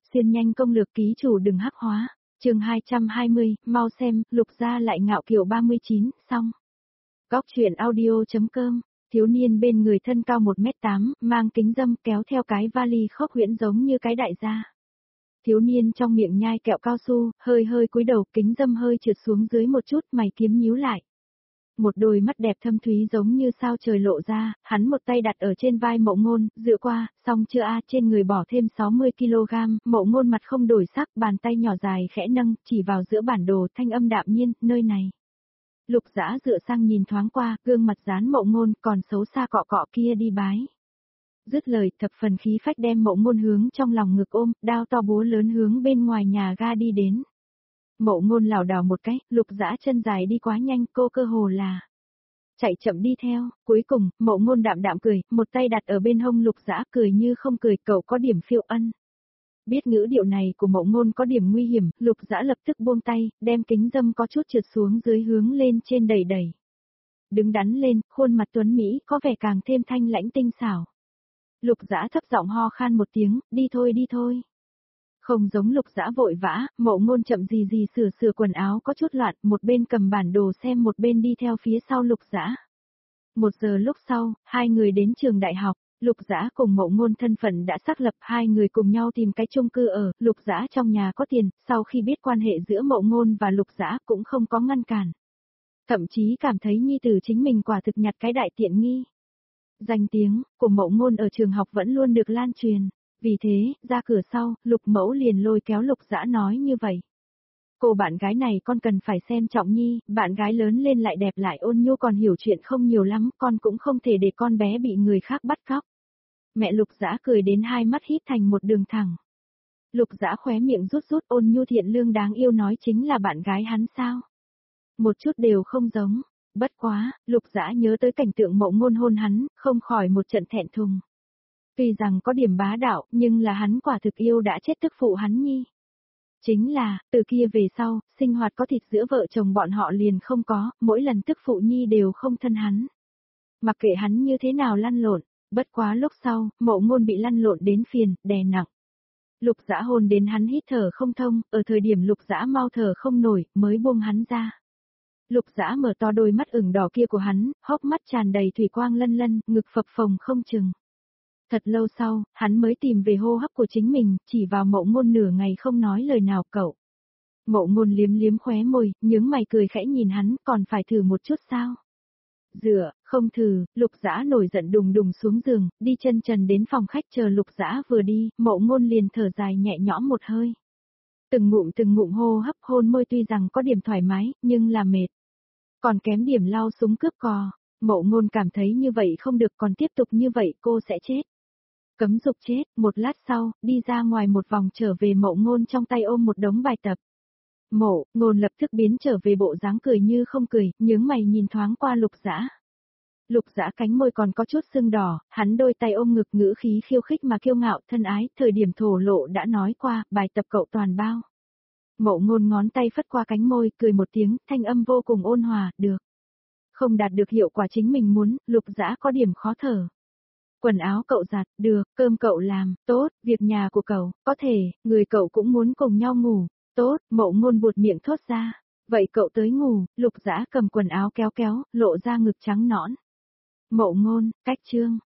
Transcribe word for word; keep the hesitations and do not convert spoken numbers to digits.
Xiên nhanh công lược ký chủ đừng hắc hóa. Chương hai trăm hai mươi, mau xem, Lục gia lại ngạo kiều ba mươi chín, xong. Góc truyện audio.com, thiếu niên bên người thân cao một mét tám, mang kính râm kéo theo cái vali khốc huyễn giống như cái đại gia. Thiếu niên trong miệng nhai kẹo cao su, hơi hơi cúi đầu, kính râm hơi trượt xuống dưới một chút, mày kiếm nhíu lại. Một đôi mắt đẹp thâm thúy giống như sao trời lộ ra, hắn một tay đặt ở trên vai Mộ Ngôn, dựa qua, xong chưa a, trên người bỏ thêm sáu mươi ki lô gam, Mộ Ngôn mặt không đổi sắc, bàn tay nhỏ dài khẽ nâng, chỉ vào giữa bản đồ, thanh âm đạm nhiên, nơi này. Lục Dã dựa sang nhìn thoáng qua, gương mặt dán Mộ Ngôn, còn xấu xa cọ cọ kia đi bái. Dứt lời, thập phần khí phách đem Mộ Ngôn hướng trong lòng ngực ôm, đao to búa lớn hướng bên ngoài nhà ga đi đến. Mộ Ngôn lảo đảo một cái, Lục Dã chân dài đi quá nhanh, cô cơ hồ là chạy chậm đi theo, cuối cùng, Mộ Ngôn đạm đạm cười, một tay đặt ở bên hông Lục Dã, cười như không cười, cậu có điểm phiêu ân. Biết ngữ điệu này của Mộ Ngôn có điểm nguy hiểm, Lục Dã lập tức buông tay, đem kính râm có chút trượt xuống dưới hướng lên trên đẩy đẩy. Đứng đắn lên, khuôn mặt tuấn Mỹ có vẻ càng thêm thanh lãnh tinh xảo. Lục Dã thấp giọng ho khan một tiếng, đi thôi đi thôi. Không giống Lục Dã vội vã, Mộ Ngôn chậm gì gì sửa sửa quần áo có chút loạn, một bên cầm bản đồ xem một bên đi theo phía sau Lục Dã. Một giờ lúc sau, hai người đến trường đại học, Lục Dã cùng Mộ Ngôn thân phận đã xác lập, hai người cùng nhau tìm cái chung cư ở, Lục Dã trong nhà có tiền, sau khi biết quan hệ giữa Mộ Ngôn và Lục Dã cũng không có ngăn cản. Thậm chí cảm thấy nhi tử chính mình quả thực nhặt cái đại tiện nghi. Danh tiếng của Mộ Ngôn ở trường học vẫn luôn được lan truyền. Vì thế, ra cửa sau, Lục Mẫu liền lôi kéo Lục Dã nói như vậy. Cô bạn gái này con cần phải xem trọng nhi, bạn gái lớn lên lại đẹp lại ôn nhu còn hiểu chuyện không nhiều lắm, con cũng không thể để con bé bị người khác bắt cóc. Mẹ Lục Dã cười đến hai mắt híp thành một đường thẳng. Lục Dã khóe miệng rút rút, ôn nhu thiện lương đáng yêu nói chính là bạn gái hắn sao? Một chút đều không giống, bất quá, Lục Dã nhớ tới cảnh tượng Mộ Ngôn hôn hắn, không khỏi một trận thẹn thùng. Tuy rằng có điểm bá đạo, nhưng là hắn quả thực yêu đã chết tức phụ hắn nhi. Chính là, từ kia về sau, sinh hoạt có thịt giữa vợ chồng bọn họ liền không có, mỗi lần tức phụ nhi đều không thân hắn. Mặc kệ hắn như thế nào lăn lộn, bất quá lúc sau, Mộ Ngôn bị lăn lộn đến phiền, đè nặng. Lục Dã hôn đến hắn hít thở không thông, ở thời điểm Lục Dã mau thở không nổi, mới buông hắn ra. Lục Dã mở to đôi mắt ửng đỏ kia của hắn, hốc mắt tràn đầy thủy quang lân lân, ngực phập phồng không chừng. Thật lâu sau, hắn mới tìm về hô hấp của chính mình, chỉ vào Mộ Ngôn nửa ngày không nói lời nào cậu. Mộ Ngôn liếm liếm khóe môi, nhướng mày cười khẽ nhìn hắn, còn phải thử một chút sao? Dựa, không thử, Lục Dã nổi giận đùng đùng xuống giường, đi chân trần đến phòng khách chờ Lục Dã vừa đi, Mộ Ngôn liền thở dài nhẹ nhõm một hơi. Từng ngụm từng ngụm hô hấp hôn môi tuy rằng có điểm thoải mái, nhưng là mệt. Còn kém điểm lao súng cướp cò, Mộ Ngôn cảm thấy như vậy không được, còn tiếp tục như vậy cô sẽ chết. Cấm dục chết, một lát sau, đi ra ngoài một vòng trở về Mộ Ngôn trong tay ôm một đống bài tập. Mộ Ngôn lập tức biến trở về bộ dáng cười như không cười, nhướng mày nhìn thoáng qua Lục Dã. Lục Dã cánh môi còn có chút sưng đỏ, hắn đôi tay ôm ngực ngữ khí khiêu khích mà kiêu ngạo, thân ái, thời điểm thổ lộ đã nói qua, bài tập cậu toàn bao. Mộ Ngôn ngón tay phất qua cánh môi, cười một tiếng, thanh âm vô cùng ôn hòa, được. Không đạt được hiệu quả chính mình muốn, Lục Dã có điểm khó thở. Quần áo cậu giặt, được, cơm cậu làm, tốt, việc nhà của cậu, có thể, người cậu cũng muốn cùng nhau ngủ, tốt, Mộ Ngôn buột miệng thốt ra. Vậy cậu tới ngủ, Lục Dã cầm quần áo kéo kéo, lộ ra ngực trắng nõn. Mộ Ngôn, cách chương.